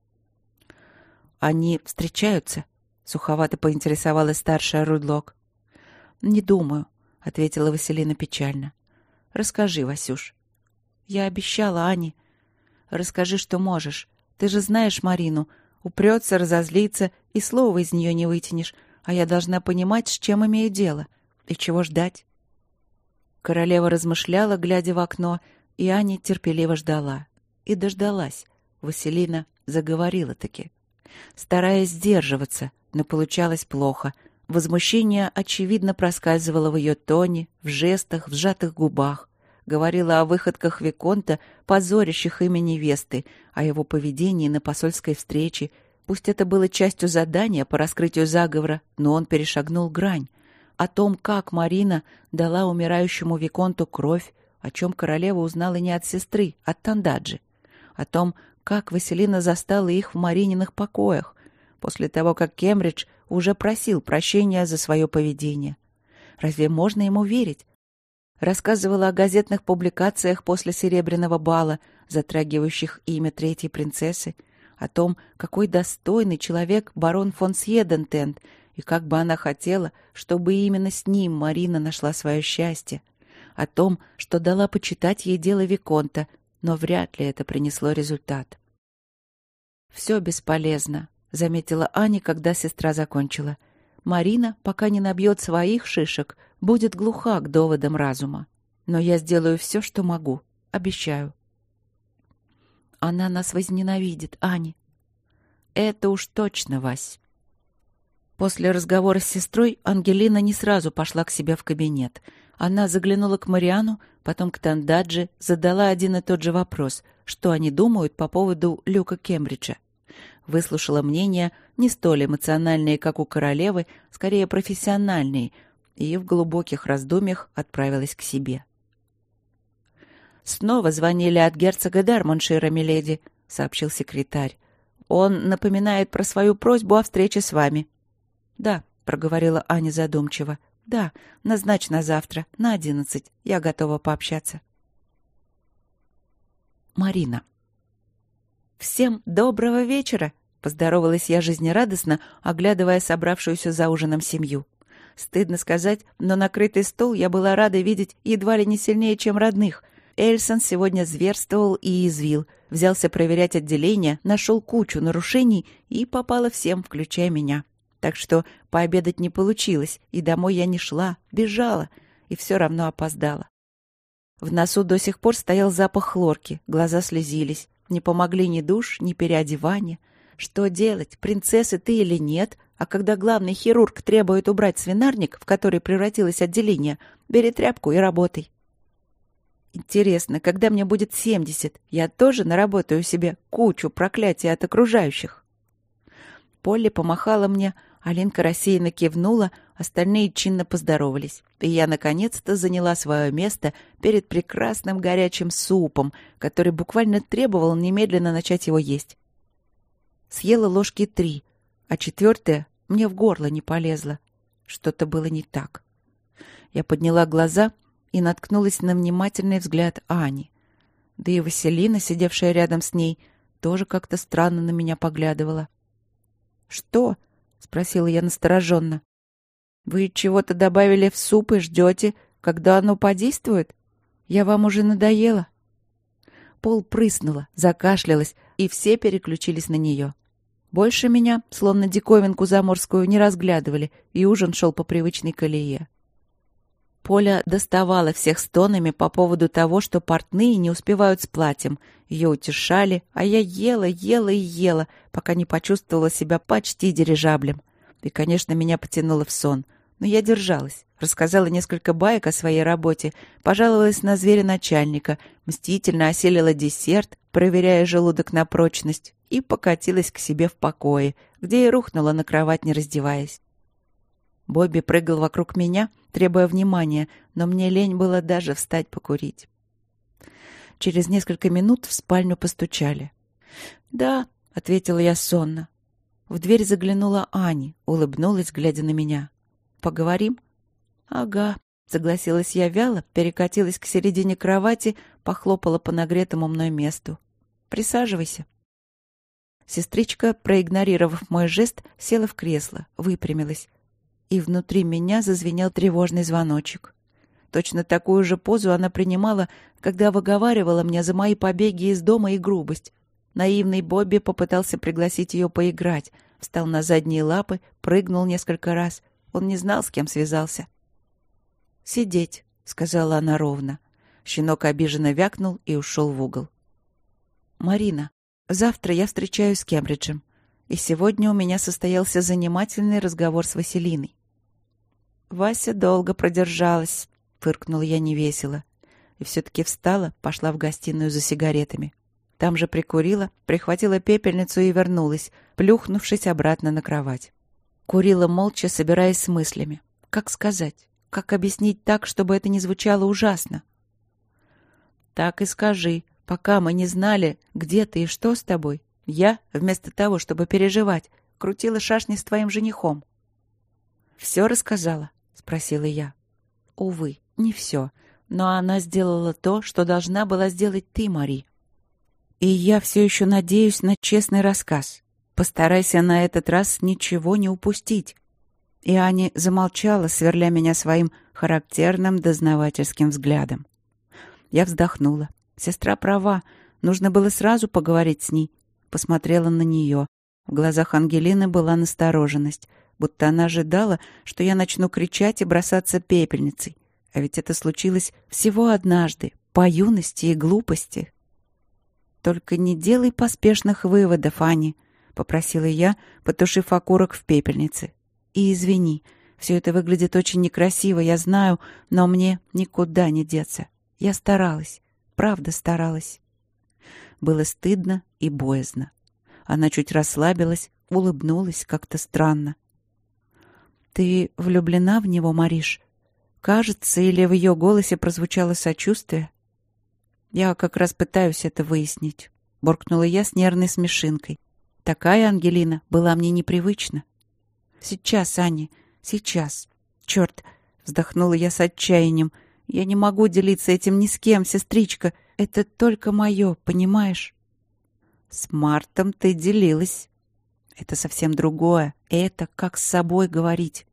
«Они встречаются?» — суховато поинтересовалась старшая Рудлок. «Не думаю», — ответила Василина печально. «Расскажи, Васюш». «Я обещала Ане». «Расскажи, что можешь. Ты же знаешь Марину. Упрется, разозлится, и слова из нее не вытянешь, а я должна понимать, с чем имею дело, и чего ждать». Королева размышляла, глядя в окно, и Аня терпеливо ждала. И дождалась. Василина заговорила-таки. Стараясь сдерживаться, но получалось плохо. Возмущение, очевидно, проскальзывало в ее тоне, в жестах, в сжатых губах. Говорила о выходках виконта, позорящих имя невесты, о его поведении на посольской встрече. Пусть это было частью задания по раскрытию заговора, но он перешагнул грань. О том, как Марина дала умирающему виконту кровь, о чем королева узнала не от сестры, от Тандаджи. О том, как Василина застала их в Марининых покоях, после того, как Кембридж уже просил прощения за свое поведение. Разве можно ему верить? Рассказывала о газетных публикациях после Серебряного бала, затрагивающих имя третьей принцессы, о том, какой достойный человек барон фон Сьедентент, и как бы она хотела, чтобы именно с ним Марина нашла свое счастье, о том, что дала почитать ей дело виконта, но вряд ли это принесло результат. «Все бесполезно», — заметила Аня, когда сестра закончила. «Марина, пока не набьет своих шишек, будет глуха к доводам разума. Но я сделаю все, что могу. Обещаю». «Она нас возненавидит, Аня». «Это уж точно, Вась». После разговора с сестрой Ангелина не сразу пошла к себе в кабинет. Она заглянула к Мариану, потом к Тандаджи, задала один и тот же вопрос, что они думают по поводу Люка Кембриджа. Выслушала мнения, не столь эмоциональные, как у королевы, скорее профессиональные, и в глубоких раздумьях отправилась к себе. «Снова звонили от герцога Дармоншира, миледи», — сообщил секретарь. «Он напоминает про свою просьбу о встрече с вами». «Да», — проговорила Аня задумчиво. «Да, назначь на завтра, на одиннадцать. Я готова пообщаться». Марина. «Всем доброго вечера!» — поздоровалась я жизнерадостно, оглядывая собравшуюся за ужином семью. Стыдно сказать, но накрытый стол я была рада видеть едва ли не сильнее, чем родных. Эльсон сегодня зверствовал и извил, взялся проверять отделение, нашел кучу нарушений и попало всем, включая меня. Так что пообедать не получилось, и домой я не шла, бежала, и все равно опоздала. В носу до сих пор стоял запах хлорки, глаза слезились. Не помогли ни душ, ни переодевание. Что делать, принцессы ты или нет? А когда главный хирург требует убрать свинарник, в который превратилось отделение, бери тряпку и работай. Интересно, когда мне будет семьдесят, я тоже наработаю себе кучу проклятий от окружающих? Полли помахала мне, Алинка рассеянно кивнула, остальные чинно поздоровались. И я, наконец-то, заняла свое место перед прекрасным горячим супом, который буквально требовал немедленно начать его есть. Съела ложки три, а четвертая мне в горло не полезла. Что-то было не так. Я подняла глаза и наткнулась на внимательный взгляд Ани. Да и Василина, сидевшая рядом с ней, тоже как-то странно на меня поглядывала. «Что?» — спросила я настороженно. «Вы чего-то добавили в суп и ждете, когда оно подействует? Я вам уже надоела?» Пол прыснула, закашлялась, и все переключились на нее. Больше меня, словно диковинку заморскую, не разглядывали, и ужин шел по привычной колее. Поля доставала всех стонами по поводу того, что портные не успевают с платьем. Ее утешали, а я ела, ела и ела, пока не почувствовала себя почти дирижаблем. И, конечно, меня потянуло в сон. Но я держалась, рассказала несколько баек о своей работе, пожаловалась на зверя начальника, мстительно осилила десерт, проверяя желудок на прочность, и покатилась к себе в покое, где и рухнула на кровать, не раздеваясь. Бобби прыгал вокруг меня, требуя внимания, но мне лень было даже встать покурить. Через несколько минут в спальню постучали. «Да», — ответила я сонно. В дверь заглянула Ани, улыбнулась, глядя на меня. «Поговорим?» «Ага», — согласилась я вяло, перекатилась к середине кровати, похлопала по нагретому мной месту. «Присаживайся». Сестричка, проигнорировав мой жест, села в кресло, выпрямилась. И внутри меня зазвенел тревожный звоночек. Точно такую же позу она принимала, когда выговаривала мне за мои побеги из дома и грубость. Наивный Бобби попытался пригласить ее поиграть, встал на задние лапы, прыгнул несколько раз. Он не знал, с кем связался. «Сидеть», — сказала она ровно. Щенок обиженно вякнул и ушел в угол. «Марина, завтра я встречаюсь с Кембриджем, и сегодня у меня состоялся занимательный разговор с Василиной». «Вася долго продержалась», — фыркнула я невесело. И все-таки встала, пошла в гостиную за сигаретами. Там же прикурила, прихватила пепельницу и вернулась, плюхнувшись обратно на кровать. Курила молча, собираясь с мыслями. Как сказать? Как объяснить так, чтобы это не звучало ужасно? «Так и скажи, пока мы не знали, где ты и что с тобой, я, вместо того, чтобы переживать, крутила шашни с твоим женихом». «Все рассказала?» — спросила я. «Увы, не все. Но она сделала то, что должна была сделать ты, Мари. И я все еще надеюсь на честный рассказ. Постарайся на этот раз ничего не упустить». И Аня замолчала, сверля меня своим характерным дознавательским взглядом. Я вздохнула. Сестра права. Нужно было сразу поговорить с ней. Посмотрела на нее. В глазах Ангелины была настороженность, будто она ожидала, что я начну кричать и бросаться пепельницей. А ведь это случилось всего однажды, по юности и глупости. «Только не делай поспешных выводов, Ани», — попросила я, потушив окурок в пепельнице. «И извини, все это выглядит очень некрасиво, я знаю, но мне никуда не деться. Я старалась, правда старалась». Было стыдно и боязно. Она чуть расслабилась, улыбнулась как-то странно. «Ты влюблена в него, Мариш? Кажется, или в ее голосе прозвучало сочувствие?» «Я как раз пытаюсь это выяснить», — буркнула я с нервной смешинкой. Такая Ангелина была мне непривычна. «Сейчас, Аня, сейчас. Черт!» — вздохнула я с отчаянием. «Я не могу делиться этим ни с кем, сестричка. Это только мое, понимаешь? С Мартом ты делилась. Это совсем другое. Это как с собой говорить.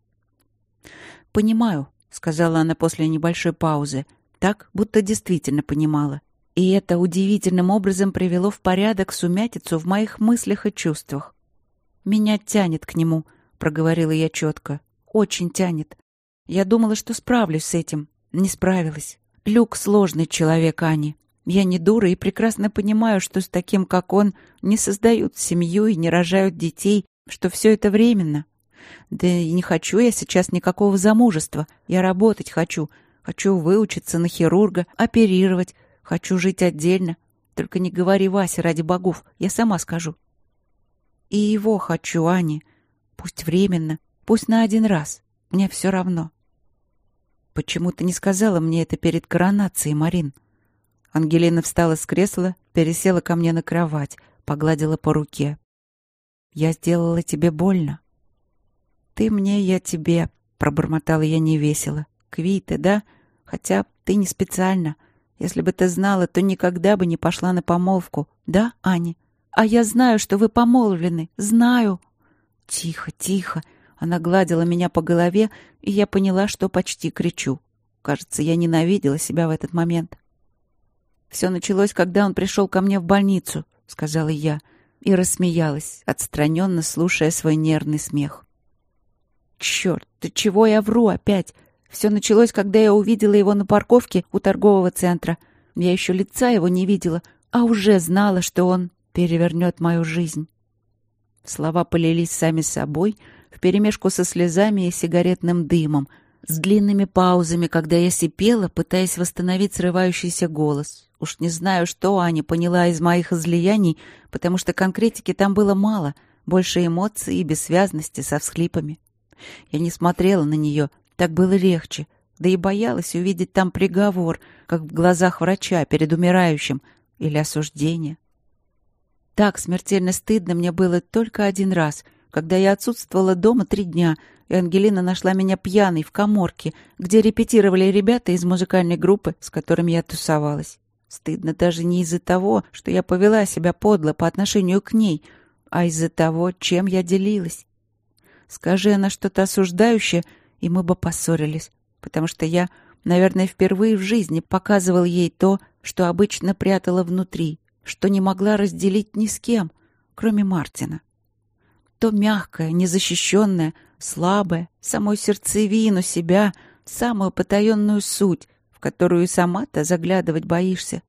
Понимаю, сказала она после небольшой паузы, так, будто действительно понимала. И это удивительным образом привело в порядок сумятицу в моих мыслях и чувствах. «Меня тянет к нему», — проговорила я четко. «Очень тянет. Я думала, что справлюсь с этим. Не справилась. Люк — сложный человек, Ани. Я не дура и прекрасно понимаю, что с таким, как он, не создают семью и не рожают детей, что все это временно. Да и не хочу я сейчас никакого замужества. Я работать хочу. Хочу выучиться на хирурга, оперировать. Хочу жить отдельно. Только не говори, Вася, ради богов. Я сама скажу. И его хочу, Ани. Пусть временно, пусть на один раз. Мне все равно». «Почему ты не сказала мне это перед коронацией, Марин?» Ангелина встала с кресла, пересела ко мне на кровать, погладила по руке. «Я сделала тебе больно?» «Ты мне, я тебе», — пробормотала я невесело. «Квиты, да? Хотя ты не специально. Если бы ты знала, то никогда бы не пошла на помолвку. Да, Аня? А я знаю, что вы помолвлены. Знаю». «Тихо, тихо». Она гладила меня по голове, и я поняла, что почти кричу. Кажется, я ненавидела себя в этот момент. «Все началось, когда он пришел ко мне в больницу», — сказала я, и рассмеялась, отстраненно слушая свой нервный смех. «Черт, ты чего я вру опять? Все началось, когда я увидела его на парковке у торгового центра. Я еще лица его не видела, а уже знала, что он перевернет мою жизнь». Слова полились сами собой, вперемешку со слезами и сигаретным дымом, с длинными паузами, когда я сипела, пытаясь восстановить срывающийся голос. Уж не знаю, что Аня поняла из моих излияний, потому что конкретики там было мало, больше эмоций и бессвязности со всхлипами. Я не смотрела на нее, так было легче, да и боялась увидеть там приговор, как в глазах врача перед умирающим, или осуждение. Так смертельно стыдно мне было только один раз, когда я отсутствовала дома три дня, и Ангелина нашла меня пьяной в каморке, где репетировали ребята из музыкальной группы, с которыми я тусовалась. Стыдно даже не из-за того, что я повела себя подло по отношению к ней, а из-за того, чем я делилась. Скажи она что-то осуждающее, и мы бы поссорились, потому что я, наверное, впервые в жизни показывала ей то, что обычно прятала внутри, что не могла разделить ни с кем, кроме Мартина. То мягкое, незащищенное, слабое, самую сердцевину себя, самую потаенную суть, в которую и сама-то заглядывать боишься.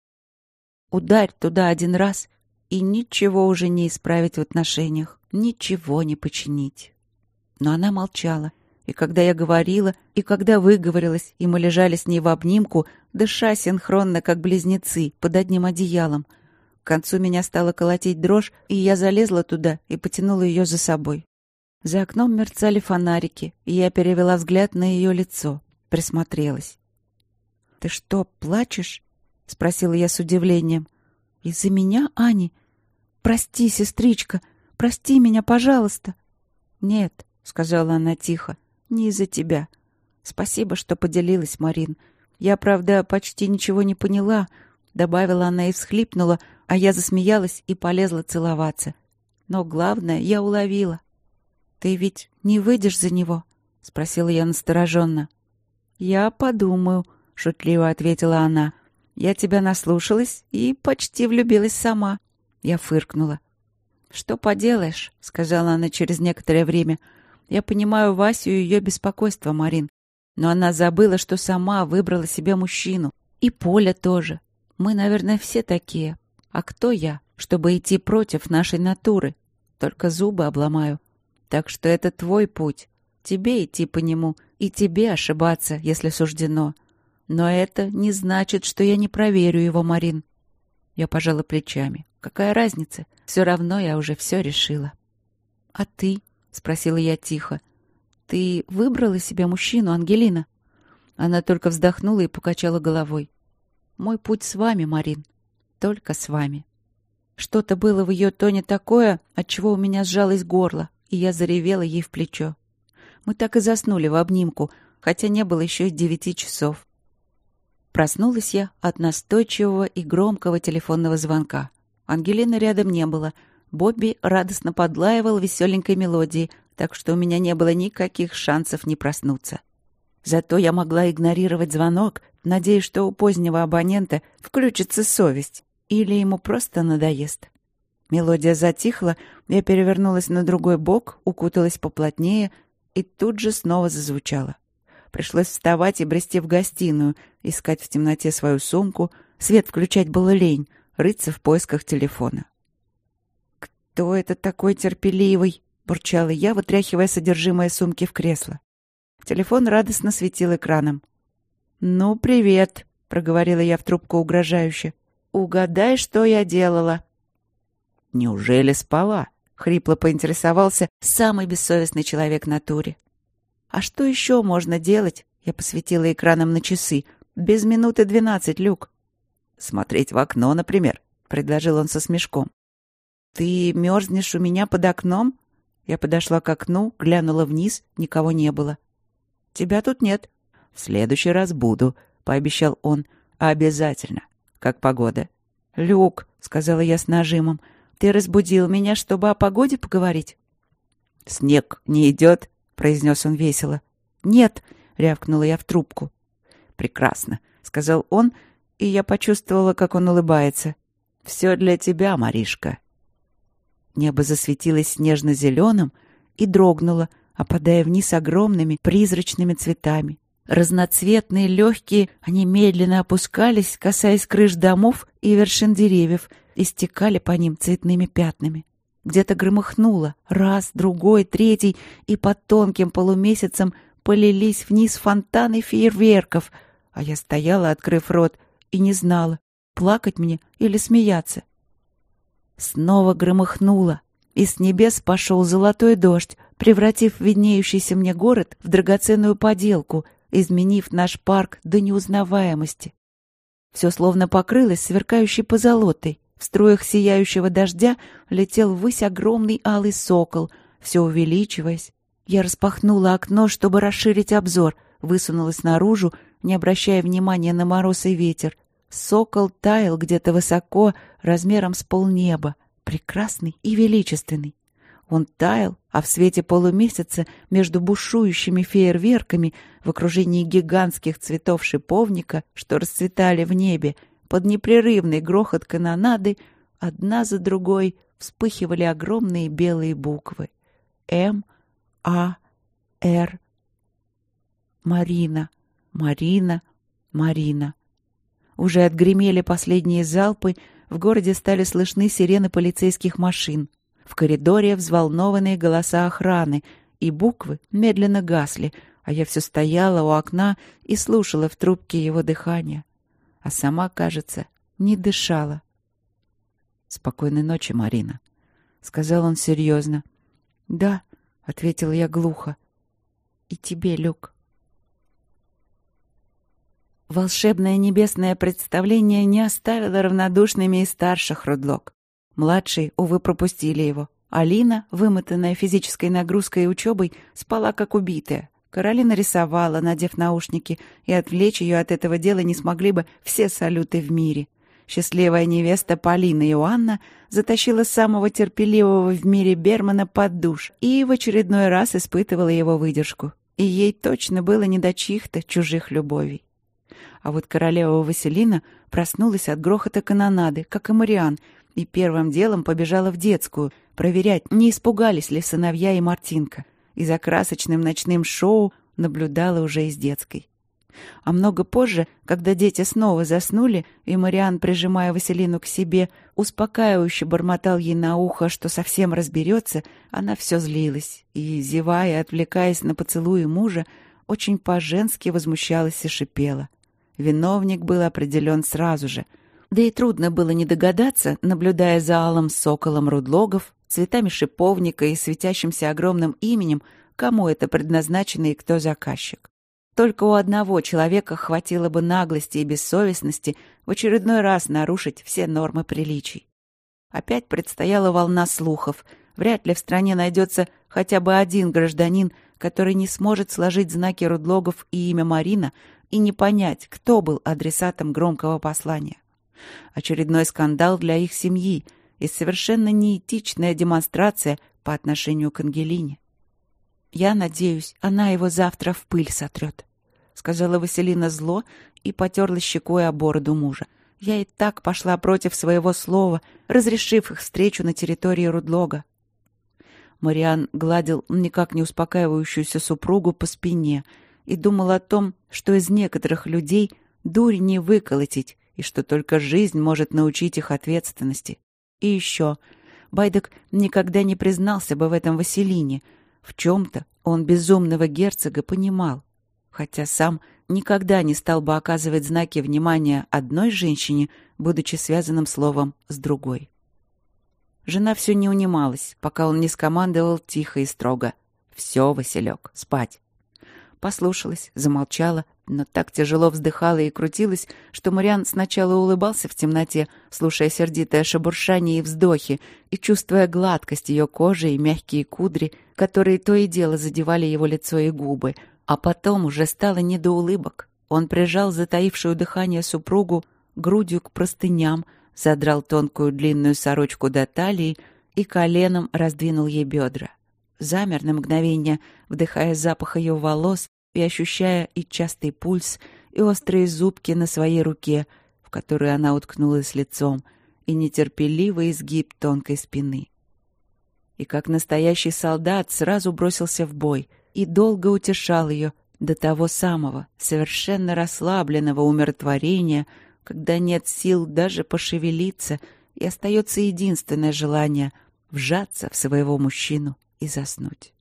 Ударь туда один раз, и ничего уже не исправить в отношениях, ничего не починить. Но она молчала, и когда я говорила, и когда выговорилась, и мы лежали с ней в обнимку, дыша синхронно, как близнецы, под одним одеялом, к концу меня стала колотить дрожь, и я залезла туда и потянула ее за собой. За окном мерцали фонарики, и я перевела взгляд на ее лицо, присмотрелась. «Ты что, плачешь?» — спросила я с удивлением. «Из-за меня, Ани? Прости, сестричка, прости меня, пожалуйста». «Нет», — сказала она тихо, — «не из-за тебя. Спасибо, что поделилась, Марин. Я, правда, почти ничего не поняла», — добавила она и всхлипнула, а я засмеялась и полезла целоваться. Но главное я уловила. «Ты ведь не выйдешь за него?» — спросила я настороженно. «Я подумаю», — шутливо ответила она. «Я тебя наслушалась и почти влюбилась сама». Я фыркнула. «Что поделаешь?» — сказала она через некоторое время. «Я понимаю Васю и ее беспокойство, Марин. Но она забыла, что сама выбрала себе мужчину. И Поля тоже. Мы, наверное, все такие. А кто я, чтобы идти против нашей натуры? Только зубы обломаю. Так что это твой путь. Тебе идти по нему, и тебе ошибаться, если суждено. Но это не значит, что я не проверю его, Марин». Я пожала плечами. «Какая разница? Все равно я уже все решила». «А ты?» — спросила я тихо. «Ты выбрала себе мужчину, Ангелина?» Она только вздохнула и покачала головой. «Мой путь с вами, Марин. Только с вами». Что-то было в ее тоне такое, отчего у меня сжалось горло, и я заревела ей в плечо. Мы так и заснули в обнимку, хотя не было еще и девяти часов. Проснулась я от настойчивого и громкого телефонного звонка. Ангелины рядом не было. Бобби радостно подлаивал веселенькой мелодией, так что у меня не было никаких шансов не проснуться. Зато я могла игнорировать звонок, надеясь, что у позднего абонента включится совесть или ему просто надоест. Мелодия затихла, я перевернулась на другой бок, укуталась поплотнее и тут же снова зазвучала. Пришлось вставать и брести в гостиную, искать в темноте свою сумку. Свет включать было лень, рыться в поисках телефона. «Кто это такой терпеливый?» — бурчала я, вытряхивая содержимое сумки в кресло. Телефон радостно светил экраном. «Ну, привет», — проговорила я в трубку угрожающе. «Угадай, что я делала». «Неужели спала?» — хрипло поинтересовался самый бессовестный человек на туре. «А что еще можно делать?» — я посветила экраном на часы. «Без минуты двенадцать, Люк». «Смотреть в окно, например», — предложил он со смешком. «Ты мерзнешь у меня под окном?» Я подошла к окну, глянула вниз, никого не было. «Тебя тут нет». «В следующий раз буду», — пообещал он. «Обязательно. Как погода?» «Люк», — сказала я с нажимом, — «ты разбудил меня, чтобы о погоде поговорить?» «Снег не идет?» — произнес он весело. «Нет», — рявкнула я в трубку. «Прекрасно», — сказал он, и я почувствовала, как он улыбается. «Все для тебя, Маришка». Небо засветилось нежно-зеленым и дрогнуло, опадая вниз огромными призрачными цветами. Разноцветные, легкие, они медленно опускались, касаясь крыш домов и вершин деревьев, и стекали по ним цветными пятнами. Где-то громыхнуло, раз, другой, третий, и под тонким полумесяцем полились вниз фонтаны фейерверков, а я стояла, открыв рот, и не знала, плакать мне или смеяться. Снова громыхнуло, и с небес пошел золотой дождь, превратив виднеющийся мне город в драгоценную поделку, изменив наш парк до неузнаваемости. Все словно покрылось сверкающей позолотой. В струях сияющего дождя летел ввысь огромный алый сокол, все увеличиваясь. Я распахнула окно, чтобы расширить обзор, высунулась наружу, не обращая внимания на мороз и ветер. Сокол таял где-то высоко, размером с полнеба, прекрасный и величественный. Он таял, а в свете полумесяца между бушующими фейерверками в окружении гигантских цветов шиповника, что расцветали в небе, под непрерывный грохот канонады, одна за другой вспыхивали огромные белые буквы. М, А, Р. Марина, Марина, Марина. Уже отгремели последние залпы, в городе стали слышны сирены полицейских машин. В коридоре взволнованные голоса охраны, и буквы медленно гасли, а я все стояла у окна и слушала в трубке его дыхание. А сама, кажется, не дышала. «Спокойной ночи, Марина», — сказал он серьезно. «Да», — ответила я глухо. «И тебе, Люк». Волшебное небесное представление не оставило равнодушными и старших Рудлок. Младшие, увы, пропустили его. Алина, вымотанная физической нагрузкой и учебой, спала как убитая. Каролина рисовала, надев наушники, и отвлечь ее от этого дела не смогли бы все салюты в мире. Счастливая невеста Полина Иоанна затащила самого терпеливого в мире Бермана под душ и в очередной раз испытывала его выдержку. И ей точно было не до чьих-то чужих любовей. А вот королева Василина проснулась от грохота канонады, как и Мариан, и первым делом побежала в детскую, проверять, не испугались ли сыновья и Мартинка, и за красочным ночным шоу наблюдала уже из детской. А много позже, когда дети снова заснули, и Мариан, прижимая Василину к себе, успокаивающе бормотал ей на ухо, что совсем разберется, она все злилась и, зевая, отвлекаясь на поцелуи мужа, очень по-женски возмущалась и шипела. Виновник был определен сразу же. Да и трудно было не догадаться, наблюдая за алым соколом Рудлогов, цветами шиповника и светящимся огромным именем, кому это предназначено и кто заказчик. Только у одного человека хватило бы наглости и бессовестности в очередной раз нарушить все нормы приличий. Опять предстояла волна слухов. Вряд ли в стране найдется хотя бы один гражданин, который не сможет сложить знаки Рудлогов и имя Марина и не понять, кто был адресатом громкого послания. Очередной скандал для их семьи и совершенно неэтичная демонстрация по отношению к Ангелине. «Я надеюсь, она его завтра в пыль сотрет», — сказала Василина зло и потерла щекой о бороду мужа. «Я и так пошла против своего слова, разрешив их встречу на территории Рудлога». Мариан гладил никак не успокаивающуюся супругу по спине и думал о том, что из некоторых людей дурь не выколотить, и что только жизнь может научить их ответственности. И еще, Байдек никогда не признался бы в этом Василине. В чем-то он безумного герцога понимал, хотя сам никогда не стал бы оказывать знаки внимания одной женщине, будучи связанным словом с другой. Жена все не унималась, пока он не скомандовал тихо и строго: «Все, Василек, спать». Послушалась, замолчала, но так тяжело вздыхала и крутилась, что Мариан сначала улыбался в темноте, слушая сердитое шебуршание и вздохи, и чувствуя гладкость ее кожи и мягкие кудри, которые то и дело задевали его лицо и губы, а потом уже стало не до улыбок. Он прижал затаившую дыхание супругу грудью к простыням, задрал тонкую длинную сорочку до талии и коленом раздвинул ей бедра. Замер на мгновение, вдыхая запах ее волос и ощущая и частый пульс, и острые зубки на своей руке, в которую она уткнулась лицом, и нетерпеливый изгиб тонкой спины. И как настоящий солдат сразу бросился в бой и долго утешал ее до того самого, совершенно расслабленного умиротворения, когда нет сил даже пошевелиться, и остается единственное желание — вжаться в своего мужчину и заснуть.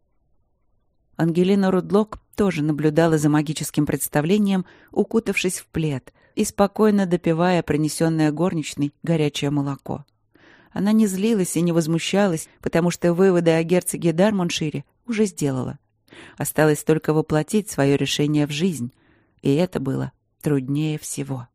Ангелина Рудлок тоже наблюдала за магическим представлением, укутавшись в плед и спокойно допивая принесенное горничной горячее молоко. Она не злилась и не возмущалась, потому что выводы о герцоге Дармоншире уже сделала. Осталось только воплотить свое решение в жизнь, и это было труднее всего.